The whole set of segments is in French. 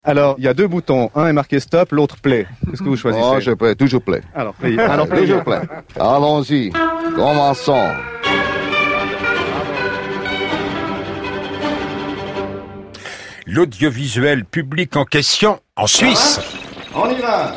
Alors, il y a deux boutons. Un est marqué stop, l'autre play. Qu'est-ce que vous choisissez? Oh, je play, toujours play. Alors, play. Alors, play. Toujours play. Allons-y. Commençons. L'audiovisuel public en question en Suisse. On y va.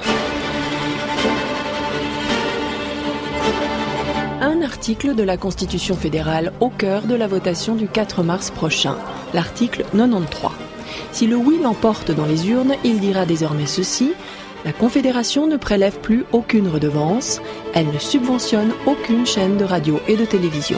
Un article de la Constitution fédérale au cœur de la votation du 4 mars prochain, l'article 93. Si le oui l'emporte dans les urnes, il dira désormais ceci: la Confédération ne prélève plus aucune redevance, elle ne subventionne aucune chaîne de radio et de télévision.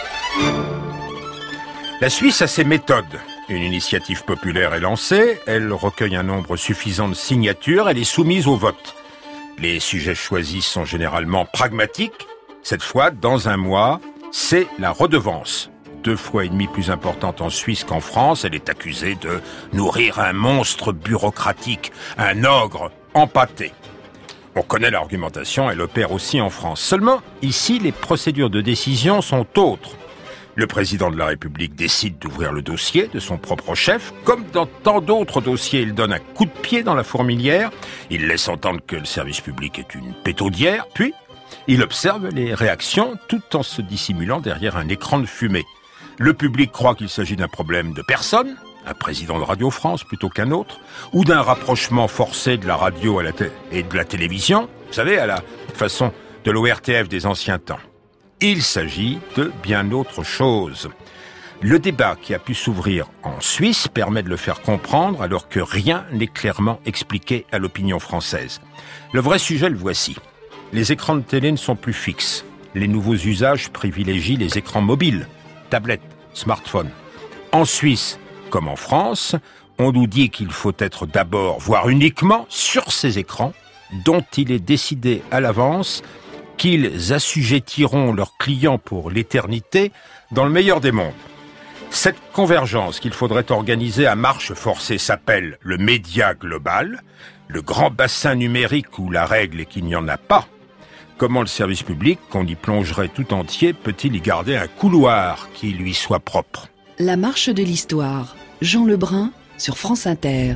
La Suisse a ses méthodes. Une initiative populaire est lancée, elle recueille un nombre suffisant de signatures, elle est soumise au vote. Les sujets choisis sont généralement pragmatiques. Cette fois, dans un mois, c'est la redevance. 2,5 fois plus importante en Suisse qu'en France, elle est accusée de nourrir un monstre bureaucratique, un ogre empâté. On connaît l'argumentation, elle opère aussi en France. Seulement, ici, les procédures de décision sont autres. Le président de la République décide d'ouvrir le dossier de son propre chef. Comme dans tant d'autres dossiers, il donne un coup de pied dans la fourmilière. Il laisse entendre que le service public est une pétaudière. Puis, il observe les réactions tout en se dissimulant derrière un écran de fumée. Le public croit qu'il s'agit d'un problème de personne, un président de Radio France plutôt qu'un autre, ou d'un rapprochement forcé de la radio et de la télévision, vous savez, à la façon de l'ORTF des anciens temps. Il s'agit de bien autre chose. Le débat qui a pu s'ouvrir en Suisse permet de le faire comprendre alors que rien n'est clairement expliqué à l'opinion française. Le vrai sujet, le voici. Les écrans de télé ne sont plus fixes. Les nouveaux usages privilégient les écrans mobiles, tablettes, smartphones. En Suisse, comme en France, on nous dit qu'il faut être d'abord, voire uniquement, sur ces écrans, dont il est décidé à l'avance qu'ils assujettiront leurs clients pour l'éternité dans le meilleur des mondes. Cette convergence qu'il faudrait organiser à marche forcée s'appelle le média global, le grand bassin numérique où la règle est qu'il n'y en a pas. Comment le service public, qu'on y plongerait tout entier, peut-il y garder un couloir qui lui soit propre? La marche de l'histoire, Jean Lebrun sur France Inter.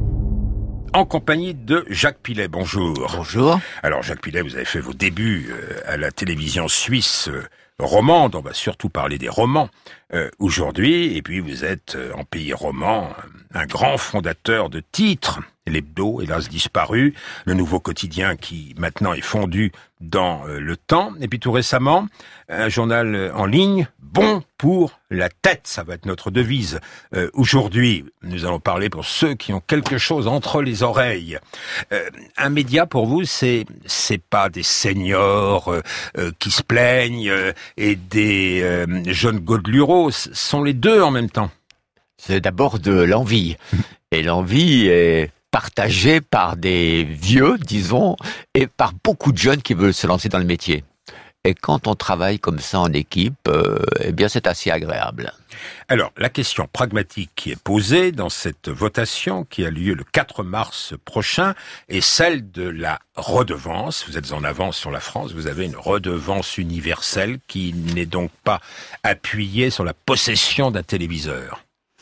En compagnie de Jacques Pillet. Bonjour. Bonjour. Alors Jacques Pillet, vous avez fait vos débuts à la télévision suisse romande. On va surtout parler des romans aujourd'hui. Et puis vous êtes en pays roman un grand fondateur de titres. L'Hebdo, hélas disparu, le Nouveau Quotidien qui maintenant est fondu dans Le Temps, et puis tout récemment, un journal en ligne, bon pour la tête, ça va être notre devise. Aujourd'hui, nous allons parler pour ceux qui ont quelque chose entre les oreilles. Un média pour vous, c'est pas des seniors qui se plaignent et des jeunes godelureaux, ce sont les deux en même temps. C'est d'abord de l'envie, et l'envie est partagé par des vieux, disons, et par beaucoup de jeunes qui veulent se lancer dans le métier. Et quand on travaille comme ça en équipe, eh bien c'est assez agréable. Alors, la question pragmatique qui est posée dans cette votation qui a lieu le 4 mars prochain est celle de la redevance. Vous êtes en avance sur la France, vous avez une redevance universelle qui n'est donc pas appuyée sur la possession d'un téléviseur.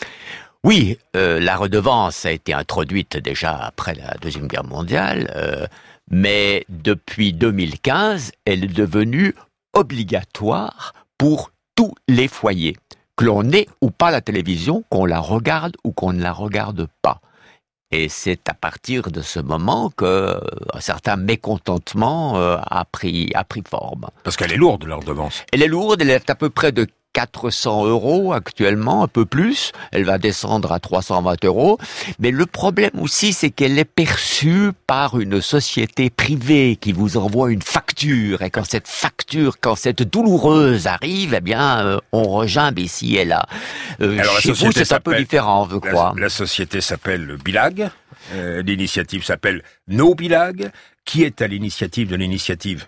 Oui, la redevance a été introduite déjà après la Deuxième Guerre mondiale, mais depuis 2015, elle est devenue obligatoire pour tous les foyers. Que l'on ait ou pas la télévision, qu'on la regarde ou qu'on ne la regarde pas. Et c'est à partir de ce moment que un certain mécontentement a pris forme. Parce qu'elle est lourde, la redevance. Elle est lourde, elle est à peu près de 400 € actuellement, un peu plus. Elle va descendre à 320 €. Mais le problème aussi, c'est qu'elle est perçue par une société privée qui vous envoie une facture. Et quand cette douloureuse arrive, eh bien, on regimbe ici et là. Alors, chez vous, c'est un peu différent, je crois. La société s'appelle Bilag. L'initiative s'appelle No Bilag. Qui est à l'initiative de l'initiative?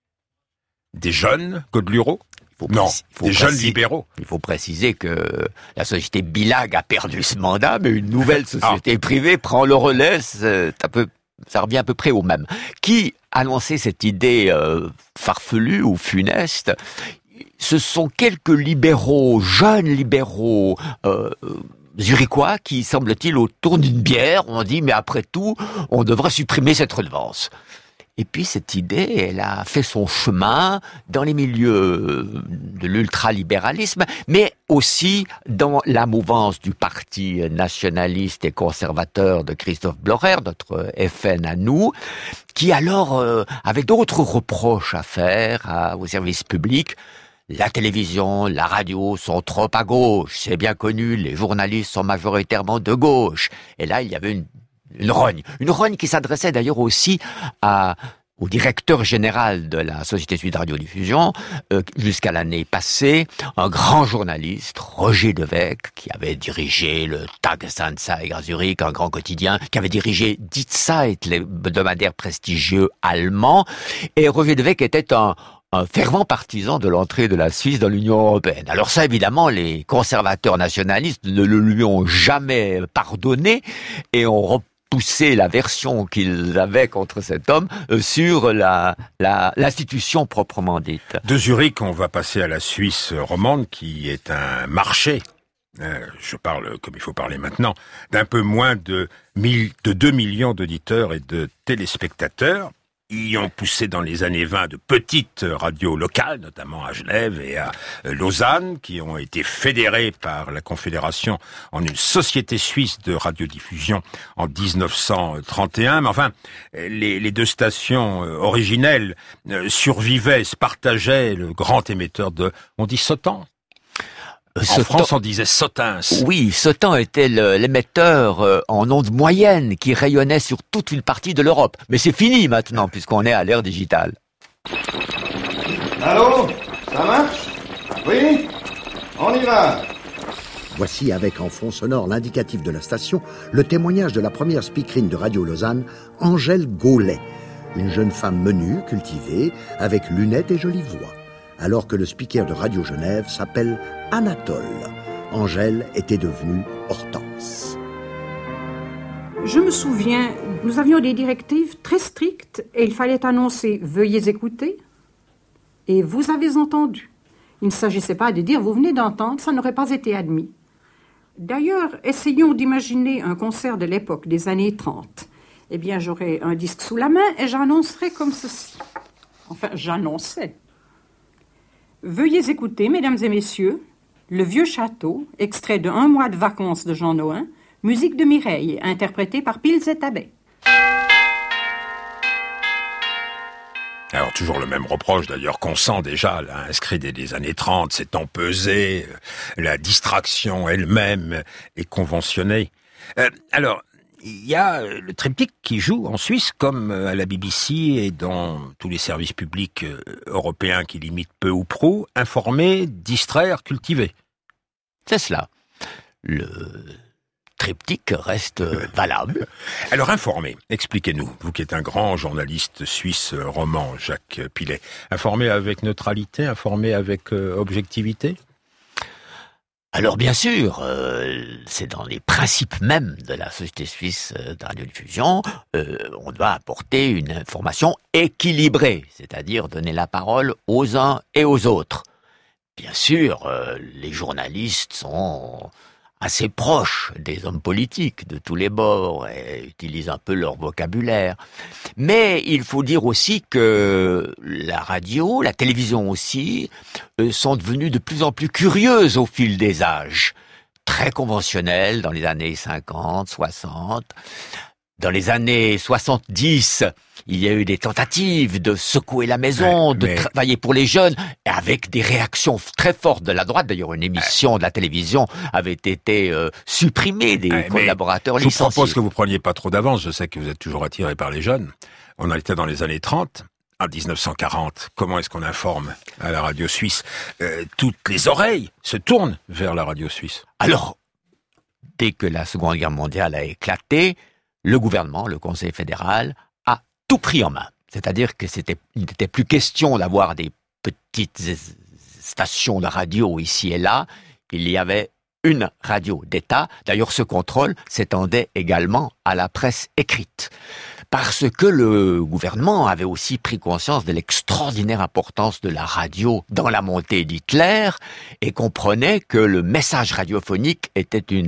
Des jeunes godelureaux? Non, des jeunes libéraux. Il faut préciser que la société Bilag a perdu ce mandat, mais une nouvelle société privée prend le relais, ça revient à peu près au même. Qui a lancé cette idée farfelue ou funeste? Ce sont quelques libéraux, jeunes libéraux, zurichois qui, semble-t-il, autour d'une bière, ont dit, mais après tout, on devrait supprimer cette redevance. Et puis cette idée, elle a fait son chemin dans les milieux de l'ultralibéralisme, mais aussi dans la mouvance du parti nationaliste et conservateur de Christophe Blocher, notre FN à nous, qui alors avait d'autres reproches à faire au service public. La télévision, la radio sont trop à gauche, c'est bien connu, les journalistes sont majoritairement de gauche. Et là, il y avait une rogne qui s'adressait d'ailleurs aussi au directeur général de la Société suisse de radiodiffusion, jusqu'à l'année passée, un grand journaliste, Roger Devecq, qui avait dirigé le Tagesanzeiger à Zurich, un grand quotidien, qui avait dirigé Die Zeit, l'hebdomadaire prestigieux allemand, et Roger Devecq était un fervent partisan de l'entrée de la Suisse dans l'Union européenne. Alors ça, évidemment, les conservateurs nationalistes ne le lui ont jamais pardonné et ont repoussé la version qu'ils avaient contre cet homme sur l'institution proprement dite. De Zurich, on va passer à la Suisse romande, qui est un marché. Je parle, comme il faut parler maintenant, d'un peu moins de 2 millions d'auditeurs et de téléspectateurs. Y ont poussé dans les années 20 de petites radios locales, notamment à Genève et à Lausanne, qui ont été fédérées par la Confédération en une société suisse de radiodiffusion en 1931. Mais enfin, les deux stations originelles survivaient, se partageaient le grand émetteur on dit Sotan. En France, on disait Sotens. Oui, Sotan était l'émetteur en ondes moyennes qui rayonnait sur toute une partie de l'Europe. Mais c'est fini maintenant, puisqu'on est à l'ère digitale. Allô? Ça marche? Oui? On y va! Voici avec en fond sonore l'indicatif de la station, le témoignage de la première speakerine de Radio Lausanne, Angèle Gaulet. Une jeune femme menue, cultivée, avec lunettes et jolie voix. Alors que le speaker de Radio Genève s'appelle Anatole. Angèle était devenue Hortense. Je me souviens, nous avions des directives très strictes et il fallait annoncer « Veuillez écouter » et « Vous avez entendu ». Il ne s'agissait pas de dire « Vous venez d'entendre », ça n'aurait pas été admis. D'ailleurs, essayons d'imaginer un concert de l'époque des années 30. Eh bien, j'aurais un disque sous la main et j'annoncerais comme ceci. Enfin, j'annonçais. Veuillez écouter, mesdames et messieurs, Le Vieux Château, extrait de Un mois de vacances de Jean Nohain, musique de Mireille, interprétée par Pils et Tabet. Alors, toujours le même reproche, d'ailleurs, qu'on sent déjà, là, inscrit dès les années 30, c'est empesé, la distraction elle-même est conventionnée. Alors, il y a le triptyque qui joue en Suisse, comme à la BBC et dans tous les services publics européens qui limitent peu ou prou, informer, distraire, cultiver. C'est cela. Le triptyque reste valable. Alors informer, expliquez-nous, vous qui êtes un grand journaliste suisse roman, Jacques Pilet. Informer avec neutralité, informer avec objectivité ? Alors bien sûr, c'est dans les principes mêmes de la Société suisse de radiodiffusion, on doit apporter une information équilibrée, c'est-à-dire donner la parole aux uns et aux autres. Bien sûr, les journalistes sont assez proches des hommes politiques de tous les bords et utilisent un peu leur vocabulaire. Mais il faut dire aussi que la radio, la télévision aussi, sont devenues de plus en plus curieuses au fil des âges. Très conventionnelles dans les années 50, 60. Dans les années 70, il y a eu des tentatives de secouer la maison, de travailler pour les jeunes, avec des réactions très fortes de la droite. D'ailleurs, une émission de la télévision avait été supprimée des collaborateurs licenciés. Je vous propose que vous preniez pas trop d'avance. Je sais que vous êtes toujours attiré par les jeunes. On était dans les années 30. En 1940, comment est-ce qu'on informe à la radio suisse ? Toutes les oreilles se tournent vers la radio suisse. Alors, dès que la Seconde Guerre mondiale a éclaté, le gouvernement, le Conseil fédéral, a tout pris en main. C'est-à-dire que il n'était plus question d'avoir des petites stations de radio ici et là. Il y avait une radio d'État. D'ailleurs, ce contrôle s'étendait également à la presse écrite. Parce que le gouvernement avait aussi pris conscience de l'extraordinaire importance de la radio dans la montée d'Hitler et comprenait que le message radiophonique était une des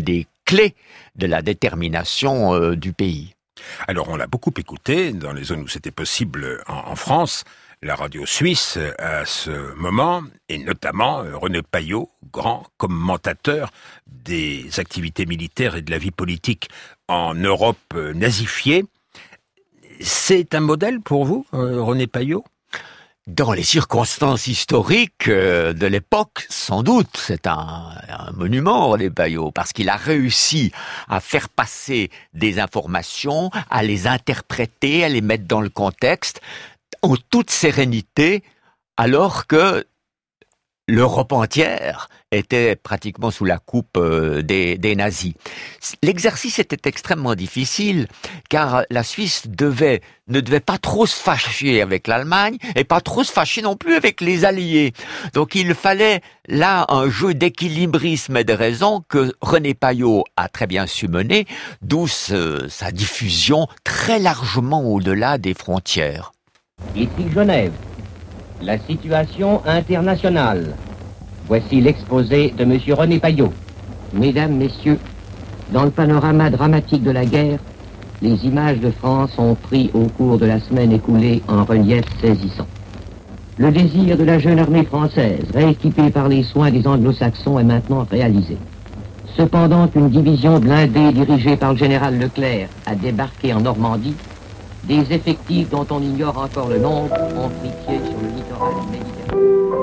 clé de la détermination du pays. Alors, on l'a beaucoup écouté dans les zones où c'était possible en France, la radio suisse à ce moment, et notamment René Paillot, grand commentateur des activités militaires et de la vie politique en Europe nazifiée. C'est un modèle pour vous, René Paillot ? Dans les circonstances historiques de l'époque, sans doute, c'est un monument, René Paillot, parce qu'il a réussi à faire passer des informations, à les interpréter, à les mettre dans le contexte, en toute sérénité, alors que l'Europe entière était pratiquement sous la coupe des nazis. L'exercice était extrêmement difficile, car la Suisse ne devait pas trop se fâcher avec l'Allemagne, et pas trop se fâcher non plus avec les Alliés. Donc il fallait là un jeu d'équilibrisme et de raison que René Paillot a très bien su mener, d'où sa diffusion très largement au-delà des frontières. Ici Genève, la situation internationale. Voici l'exposé de M. René Paillot. Mesdames, Messieurs, dans le panorama dramatique de la guerre, les images de France ont pris au cours de la semaine écoulée un relief saisissant. Le désir de la jeune armée française, rééquipée par les soins des anglo-saxons, est maintenant réalisé. Cependant qu'une division blindée dirigée par le général Leclerc a débarqué en Normandie, des effectifs dont on ignore encore le nombre ont pris pied sur le littoral méditerranéen.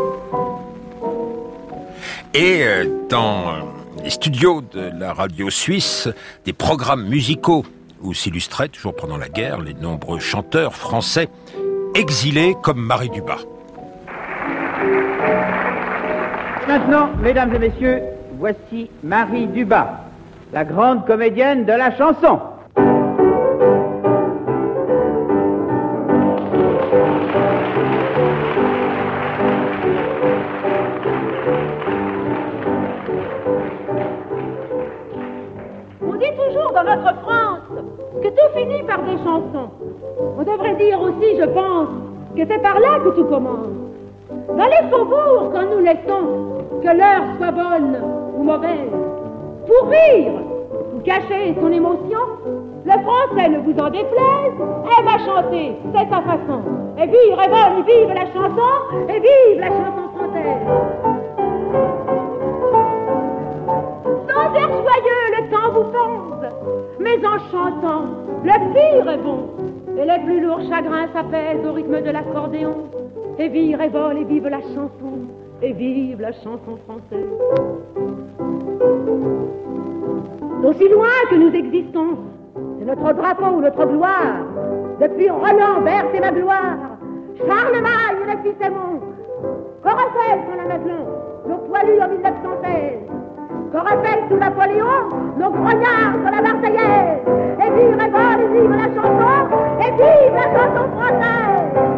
Et dans les studios de la radio suisse, des programmes musicaux où s'illustraient, toujours pendant la guerre, les nombreux chanteurs français exilés comme Marie Dubas. Maintenant, mesdames et messieurs, voici Marie Dubas, la grande comédienne de la chanson. Dans notre France, que tout finit par des chansons. On devrait dire aussi, je pense, que c'est par là que tout commence. Dans les faubourgs, quand nous laissons, que l'heure soit bonne ou mauvaise, pour rire ou cacher son émotion, le français, ne vous en déplaise, aime à chanter, c'est sa façon. Et vive, et bonne, et vive la chanson, et vive la chanson française. Sans air joyeux, le temps vous pèse, mais en chantant, le pire est bon, et les plus lourds chagrins s'apaisent au rythme de l'accordéon. Et vire et vole, et vive la chanson, et vive la chanson française. D'aussi loin que nous existons, c'est notre drapeau ou notre gloire. Depuis Roland, Berthe et Magloire, Charlemagne, le fils Aymon, Coraffel sur la Madelon, nos poilus en 1916, Coraffel sous Napoléon, nos grognards sur la Marseillaise. Et vive et vole, et vive la chanson, et vive la chanson française.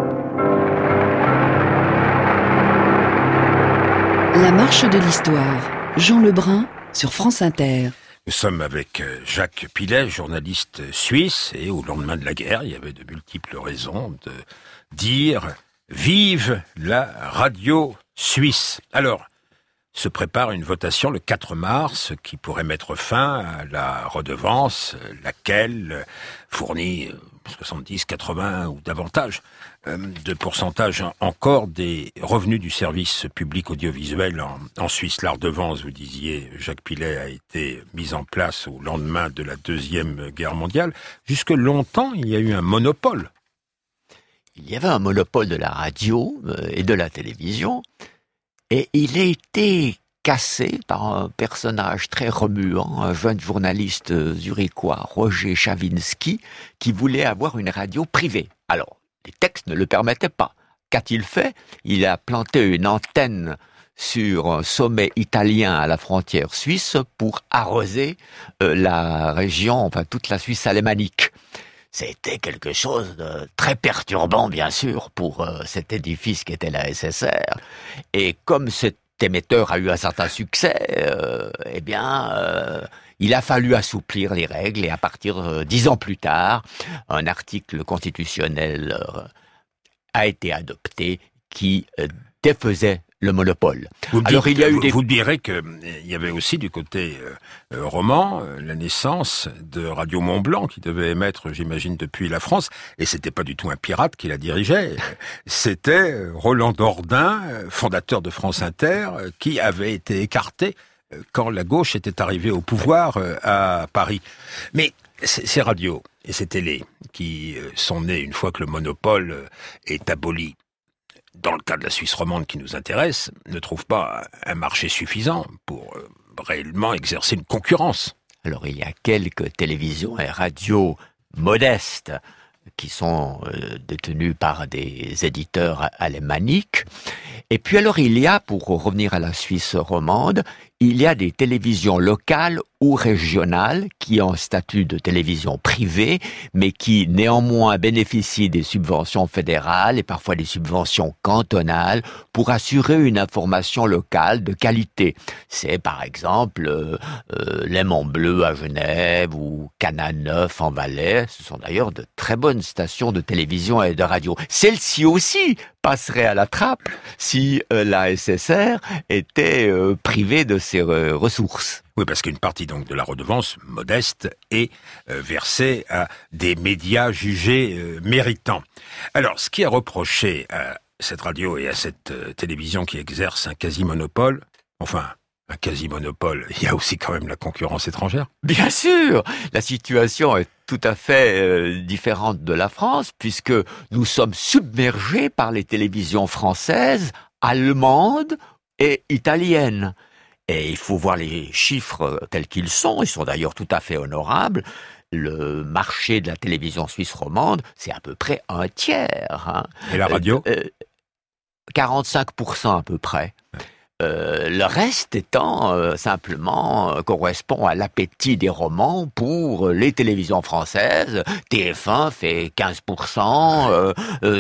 La marche de l'histoire. Jean Lebrun sur France Inter. Nous sommes avec Jacques Pillet, journaliste suisse, et au lendemain de la guerre, il y avait de multiples raisons de dire « Vive la radio suisse ». Alors, se prépare une votation le 4 mars qui pourrait mettre fin à la redevance, laquelle fournit 70, 80 ou davantage de pourcentage encore des revenus du service public audiovisuel en Suisse. La redevance, vous disiez, Jacques Pillet, a été mise en place au lendemain de la Deuxième Guerre mondiale. Jusque longtemps, il y a eu un monopole. Il y avait un monopole de la radio et de la télévision, et il a été cassé par un personnage très remuant, un jeune journaliste zurichois, Roger Chavinsky, qui voulait avoir une radio privée. Alors, les textes ne le permettaient pas. Qu'a-t-il fait? Il a planté une antenne sur un sommet italien à la frontière suisse pour arroser la région, enfin toute la Suisse alémanique. C'était quelque chose de très perturbant, bien sûr, pour cet édifice qui était la SSR. Et comme cet émetteur a eu un certain succès, il a fallu assouplir les règles. Et à partir 10 ans plus tard, un article constitutionnel a été adopté qui défaisait le monopole. Vous direz qu'il y avait aussi du côté roman la naissance de Radio Mont-Blanc qui devait émettre, j'imagine, depuis la France, et c'était pas du tout un pirate qui la dirigeait, c'était Roland Dordain, fondateur de France Inter, qui avait été écarté quand la gauche était arrivée au pouvoir à Paris. Mais ces radios et ces télés qui sont nées une fois que le monopole est aboli, dans le cas de la Suisse romande qui nous intéresse, ne trouvent pas un marché suffisant pour réellement exercer une concurrence. Alors il y a quelques télévisions et radios modestes qui sont détenues par des éditeurs alémaniques. Et puis alors il y a, pour revenir à la Suisse romande, il y a des télévisions locales ou régionales qui ont statut de télévision privée, mais qui néanmoins bénéficient des subventions fédérales et parfois des subventions cantonales pour assurer une information locale de qualité. C'est par exemple L'Aimant Bleu à Genève ou Canal 9 en Valais. Ce sont d'ailleurs de très bonnes stations de télévision et de radio. Celles-ci aussi passeraient à la trappe si la SSR était privée de ses ressources. Oui, parce qu'une partie donc de la redevance modeste est versée à des médias jugés méritants. Alors, ce qui est reproché à cette radio et à cette télévision qui exerce un quasi-monopole, un quasi-monopole, il y a aussi quand même la concurrence étrangère. Bien sûr, la situation est tout à fait différente de la France, puisque nous sommes submergés par les télévisions françaises, allemandes et italiennes. Et il faut voir les chiffres tels qu'ils sont d'ailleurs tout à fait honorables. Le marché de la télévision suisse romande, c'est à peu près un tiers. Et la radio 45% à peu près. Le reste étant simplement correspond à l'appétit des romans pour les télévisions françaises. TF1 fait 15%,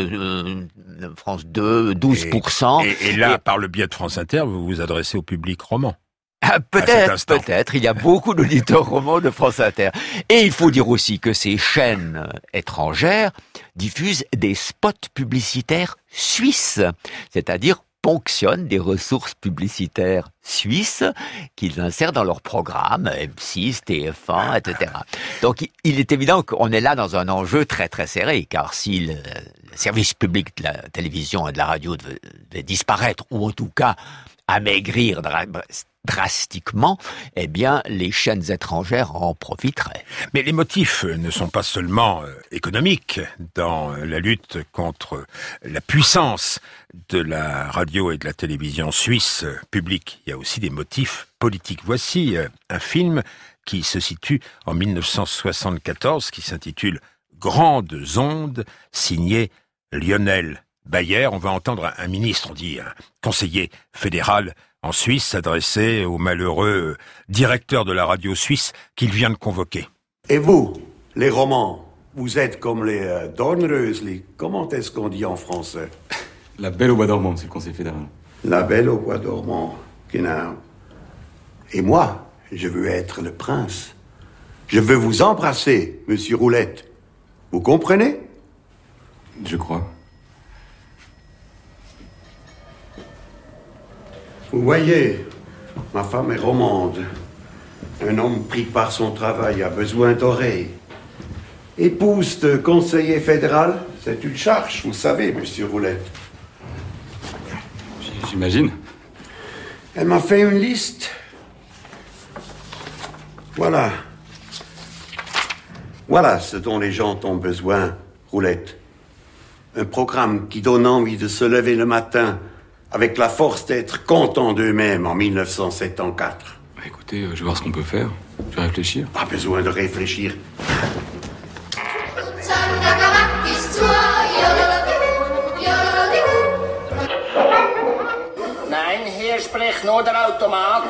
France 2, 12%. Et là, par le biais de France Inter, vous vous adressez au public roman. Peut-être. Il y a beaucoup d'auditeurs romans de France Inter. Et il faut dire aussi que ces chaînes étrangères diffusent des spots publicitaires suisses, c'est-à-dire ponctionnent des ressources publicitaires suisses qu'ils insèrent dans leurs programmes, M6, TF1, etc. Donc il est évident qu'on est là dans un enjeu très très serré, car si le service public de la télévision et de la radio devait disparaître, ou en tout cas amaigrir drastiquement, eh bien, les chaînes étrangères en profiteraient. Mais les motifs ne sont pas seulement économiques dans la lutte contre la puissance de la radio et de la télévision suisse publique. Il y a aussi des motifs politiques. Voici un film qui se situe en 1974, qui s'intitule « Grandes ondes », signé Lionel Bayer. On va entendre un ministre, on dit un conseiller fédéral en Suisse, s'adresser au malheureux directeur de la radio suisse qu'il vient de convoquer. Et vous, les romans, vous êtes comme les Dornrösli. Comment est-ce qu'on dit en français? La Belle au bois dormant, c'est le conseil fédéral. La Belle au bois dormant, genau. Et moi, je veux être le prince. Je veux vous embrasser, monsieur Roulette. Vous comprenez? Je crois. Vous voyez, ma femme est romande. Un homme pris par son travail a besoin d'oreilles. Épouse de conseiller fédéral, c'est une charge, vous savez, monsieur Roulette. J'imagine. Elle m'a fait une liste. Voilà. Voilà ce dont les gens ont besoin, Roulette. Un programme qui donne envie de se lever le matin avec la force d'être content d'eux-mêmes en 1974. Écoutez, je vais voir ce qu'on peut faire. Je vais réfléchir. Pas besoin de réfléchir. Nein, hier spricht nur der Automat.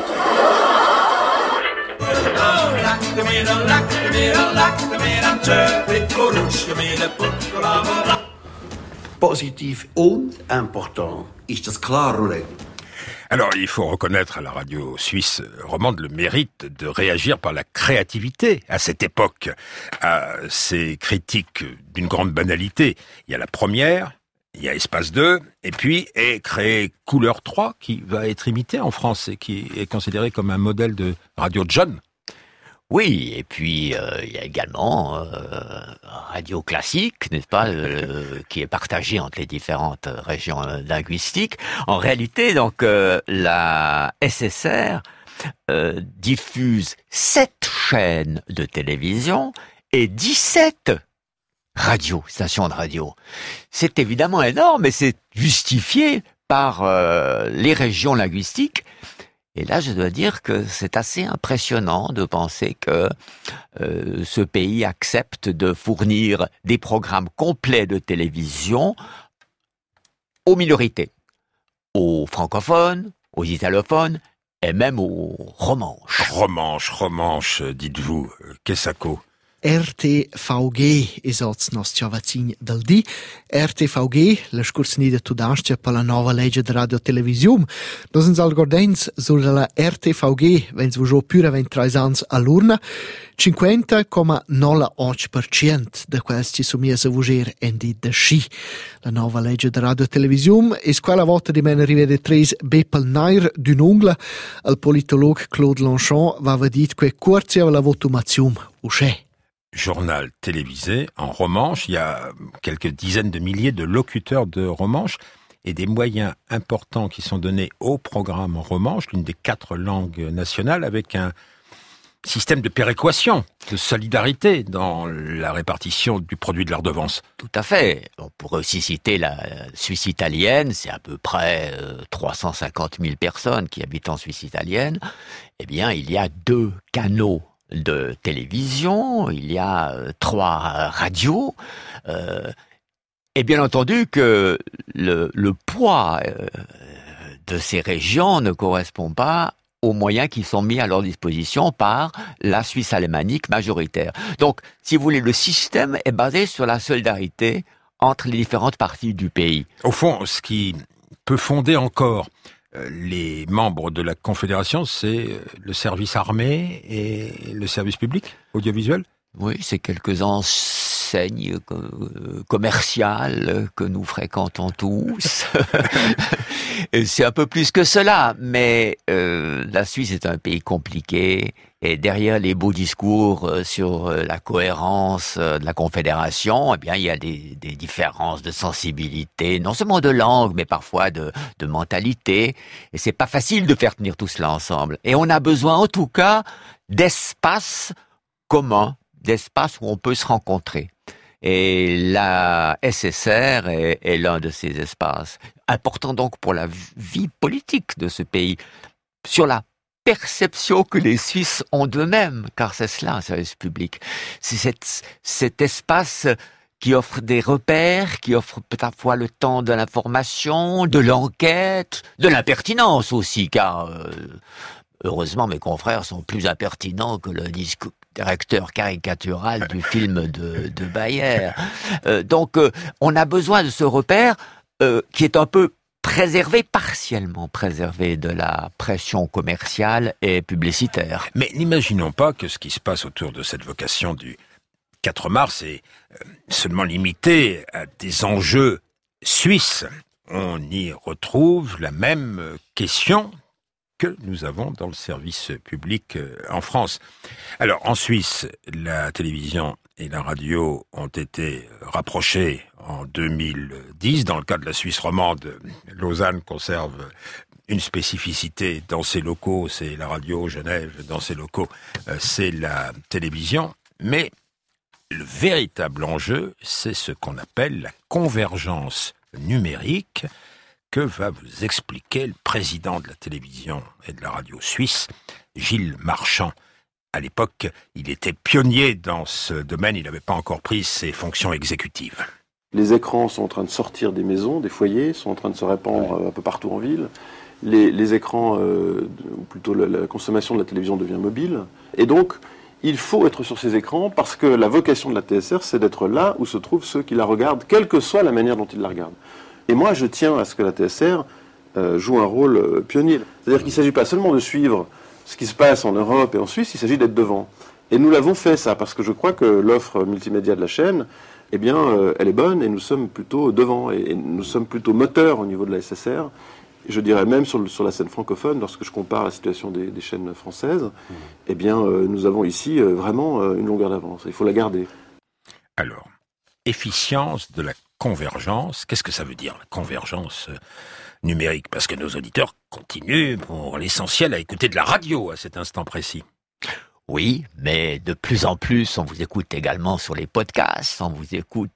Positif und important. Ist das klar, Roulette? Alors, il faut reconnaître à la radio suisse romande le mérite de réagir par la créativité à cette époque, à ces critiques d'une grande banalité. Il y a la première, il y a Espace 2, et puis est créé Couleur 3, qui va être imité en France et qui est considéré comme un modèle de radio jeune. Oui, et puis il y a également Radio Classique, n'est-ce pas, qui est partagé entre les différentes régions linguistiques. En réalité, donc, la SSR diffuse 7 chaînes de télévision et 17 stations de radio. C'est évidemment énorme, mais c'est justifié par les régions linguistiques. Et là, je dois dire que c'est assez impressionnant de penser que ce pays accepte de fournir des programmes complets de télévision aux minorités, aux francophones, aux italophones et même aux romanches. Romanche, dites-vous, Kessako. RTVG esatz nos ciavacin del di. RTVG, la scursnida tudastia per la nova legge de radio televisium. Nos ens algordens sur la RTVG, vens vujo pura 23 ans a l'urna, 50,08% de questi sumiesa vuger endi da sci. La nova legge de radio televisium es quella volta di men rivede 3 Bepel Nair d'un'ungla. Il politolog Claude Longchamp va vedit que curtia la votumatium usce. Journal télévisé en romanche. Il y a quelques dizaines de milliers de locuteurs de romanche et des moyens importants qui sont donnés au programme en romanche, l'une des 4 langues nationales, avec un système de péréquation, de solidarité dans la répartition du produit de la redevance. Tout à fait. On pourrait aussi citer la Suisse italienne, c'est à peu près 350 000 personnes qui habitent en Suisse italienne. Eh bien, il y a 2 canaux de télévision, il y a 3 radios, et bien entendu que le poids de ces régions ne correspond pas aux moyens qui sont mis à leur disposition par la Suisse alémanique majoritaire. Donc, si vous voulez, le système est basé sur la solidarité entre les différentes parties du pays. Au fond, ce qui peut fonder encore les membres de la Confédération, c'est le service armé et le service public audiovisuel ? Oui, c'est quelques enseignes commerciales que nous fréquentons tous. C'est un peu plus que cela, mais la Suisse est un pays compliqué. Et derrière les beaux discours sur la cohérence de la Confédération, eh bien, il y a des différences de sensibilité, non seulement de langue, mais parfois de mentalité. Et c'est pas facile de faire tenir tout cela ensemble. Et on a besoin, en tout cas, d'espaces communs, d'espaces où on peut se rencontrer. Et la SSR est l'un de ces espaces. Important donc pour la vie politique de ce pays. Sur la perception que les Suisses ont d'eux-mêmes, car c'est cela un service public. C'est cet espace qui offre des repères, qui offre parfois le temps de l'information, de l'enquête, de l'impertinence aussi, car heureusement mes confrères sont plus impertinents que le directeur caricatural du film de Bayer. Donc on a besoin de ce repère qui est un peu partiellement préservé de la pression commerciale et publicitaire. Mais n'imaginons pas que ce qui se passe autour de cette vocation du 4 mars est seulement limité à des enjeux suisses. On y retrouve la même question que nous avons dans le service public en France. Alors, en Suisse, la télévision et la radio ont été rapprochées en 2010. Dans le cas de la Suisse romande, Lausanne conserve une spécificité dans ses locaux, c'est la radio, Genève, dans ses locaux, c'est la télévision. Mais le véritable enjeu, c'est ce qu'on appelle la convergence numérique, que va vous expliquer le président de la télévision et de la radio suisse, Gilles Marchand. À l'époque, il était pionnier dans ce domaine, il n'avait pas encore pris ses fonctions exécutives. Les écrans sont en train de sortir des maisons, des foyers, sont en train de se répandre un peu partout en ville. Les écrans, ou plutôt la consommation de la télévision devient mobile. Et donc, il faut être sur ces écrans parce que la vocation de la TSR, c'est d'être là où se trouvent ceux qui la regardent, quelle que soit la manière dont ils la regardent. Et moi, je tiens à ce que la TSR joue un rôle pionnier. C'est-à-dire qu'il ne s'agit pas seulement de suivre ce qui se passe en Europe et en Suisse, il s'agit d'être devant. Et nous l'avons fait, ça, parce que je crois que l'offre multimédia de la chaîne eh bien, elle est bonne et nous sommes plutôt devant et nous sommes plutôt moteurs au niveau de la SSR. Je dirais même sur la scène francophone, lorsque je compare la situation des chaînes françaises, eh bien, nous avons ici vraiment une longueur d'avance. Il faut la garder. Alors, efficience de la convergence, qu'est-ce que ça veut dire, la convergence numérique? Parce que nos auditeurs continuent, pour l'essentiel, à écouter de la radio à cet instant précis. Oui, mais de plus en plus, on vous écoute également sur les podcasts, on vous écoute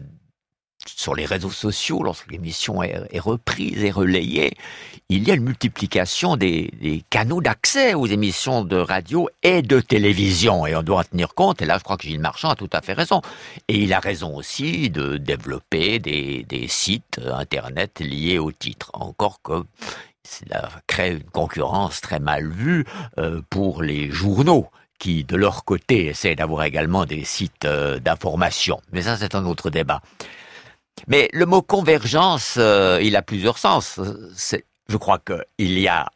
sur les réseaux sociaux, lorsque l'émission est reprise et relayée. Il y a une multiplication des canaux d'accès aux émissions de radio et de télévision, et on doit en tenir compte, et là je crois que Gilles Marchand a tout à fait raison. Et il a raison aussi de développer des sites internet liés au titre, encore que cela crée une concurrence très mal vue pour les journaux, qui de leur côté essaient d'avoir également des sites d'information. Mais ça c'est un autre débat. Mais le mot convergence, il a plusieurs sens. Je crois qu'il y a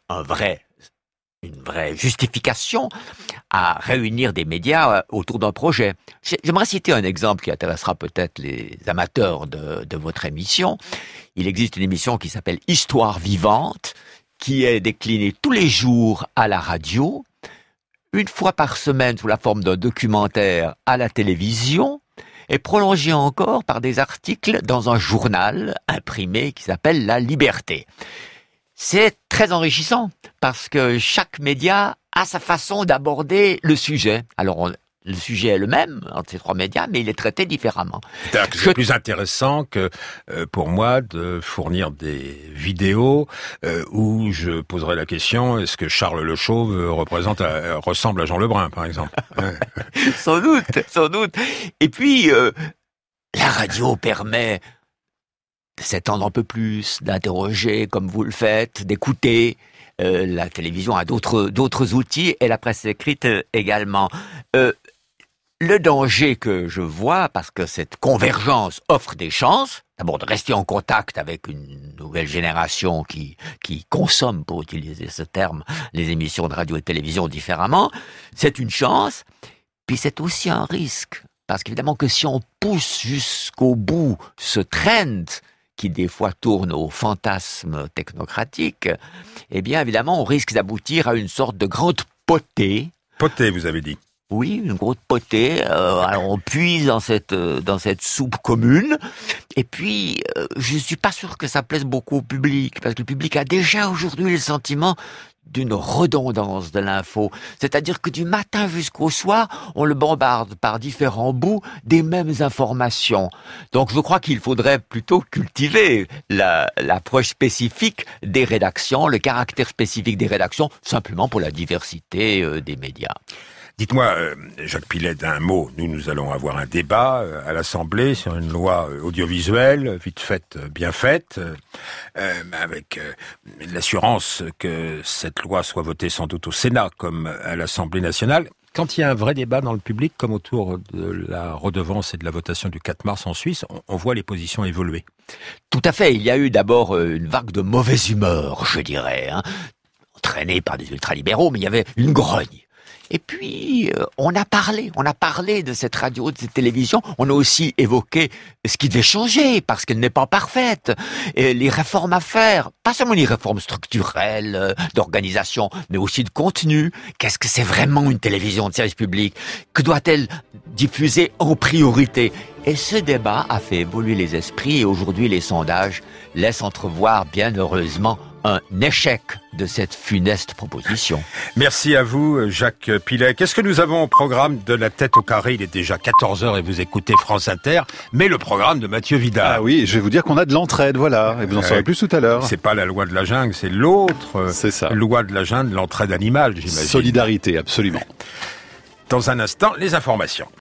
une vraie justification à réunir des médias autour d'un projet. J'aimerais citer un exemple qui intéressera peut-être les amateurs de votre émission. Il existe une émission qui s'appelle Histoire vivante, qui est déclinée tous les jours à la radio, une fois par semaine sous la forme d'un documentaire à la télévision, et prolongé encore par des articles dans un journal imprimé qui s'appelle La Liberté. C'est très enrichissant parce que chaque média a sa façon d'aborder le sujet. Alors, le sujet est le même entre ces trois médias, mais il est traité différemment. C'est plus intéressant que pour moi de fournir des vidéos où je poserai la question, est-ce que Charles Le Chauve ressemble à Jean Lebrun, par exemple? Sans doute. Et puis, la radio permet de s'étendre un peu plus, d'interroger comme vous le faites, d'écouter. La télévision a d'autres outils et la presse écrite également. Le danger que je vois, parce que cette convergence offre des chances, d'abord de rester en contact avec une nouvelle génération qui consomme, pour utiliser ce terme, les émissions de radio et de télévision différemment, c'est une chance, puis c'est aussi un risque. Parce qu'évidemment que si on pousse jusqu'au bout ce trend qui des fois tourne au fantasme technocratique, eh bien évidemment on risque d'aboutir à une sorte de grande potée. Potée, vous avez dit. Oui, une grosse potée. Alors on puise dans cette soupe commune. Et puis, je suis pas sûr que ça plaise beaucoup au public, parce que le public a déjà aujourd'hui le sentiment d'une redondance de l'info. C'est-à-dire que du matin jusqu'au soir, on le bombarde par différents bouts des mêmes informations. Donc je crois qu'il faudrait plutôt cultiver l'approche spécifique des rédactions, le caractère spécifique des rédactions, simplement pour la diversité des médias. Dites-moi, Jacques Pilet, d'un mot, nous allons avoir un débat à l'Assemblée sur une loi audiovisuelle, vite faite, bien faite, avec l'assurance que cette loi soit votée sans doute au Sénat comme à l'Assemblée nationale. Quand il y a un vrai débat dans le public, comme autour de la redevance et de la votation du 4 mars en Suisse, on voit les positions évoluer. Tout à fait. Il y a eu d'abord une vague de mauvaise humeur, je dirais, entraînée par des ultralibéraux, mais il y avait une grogne. Et puis, on a parlé de cette radio, de cette télévision. On a aussi évoqué ce qui devait changer, parce qu'elle n'est pas parfaite. Et les réformes à faire, pas seulement les réformes structurelles, d'organisation, mais aussi de contenu. Qu'est-ce que c'est vraiment une télévision de service public? Que doit-elle diffuser en priorité? Et ce débat a fait évoluer les esprits, et aujourd'hui, les sondages laissent entrevoir, bien heureusement, un échec de cette funeste proposition. Merci à vous, Jacques Pilet. Qu'est-ce que nous avons au programme de La Tête au Carré? Il est déjà 14h et vous écoutez France Inter, mais le programme de Mathieu Vidal. Ah oui, je vais vous dire qu'on a de l'entraide, voilà, et vous en saurez plus tout à l'heure. C'est pas la loi de la jungle, c'est l'autre loi de la jungle, l'entraide animale, j'imagine. Solidarité, absolument. Dans un instant, les informations.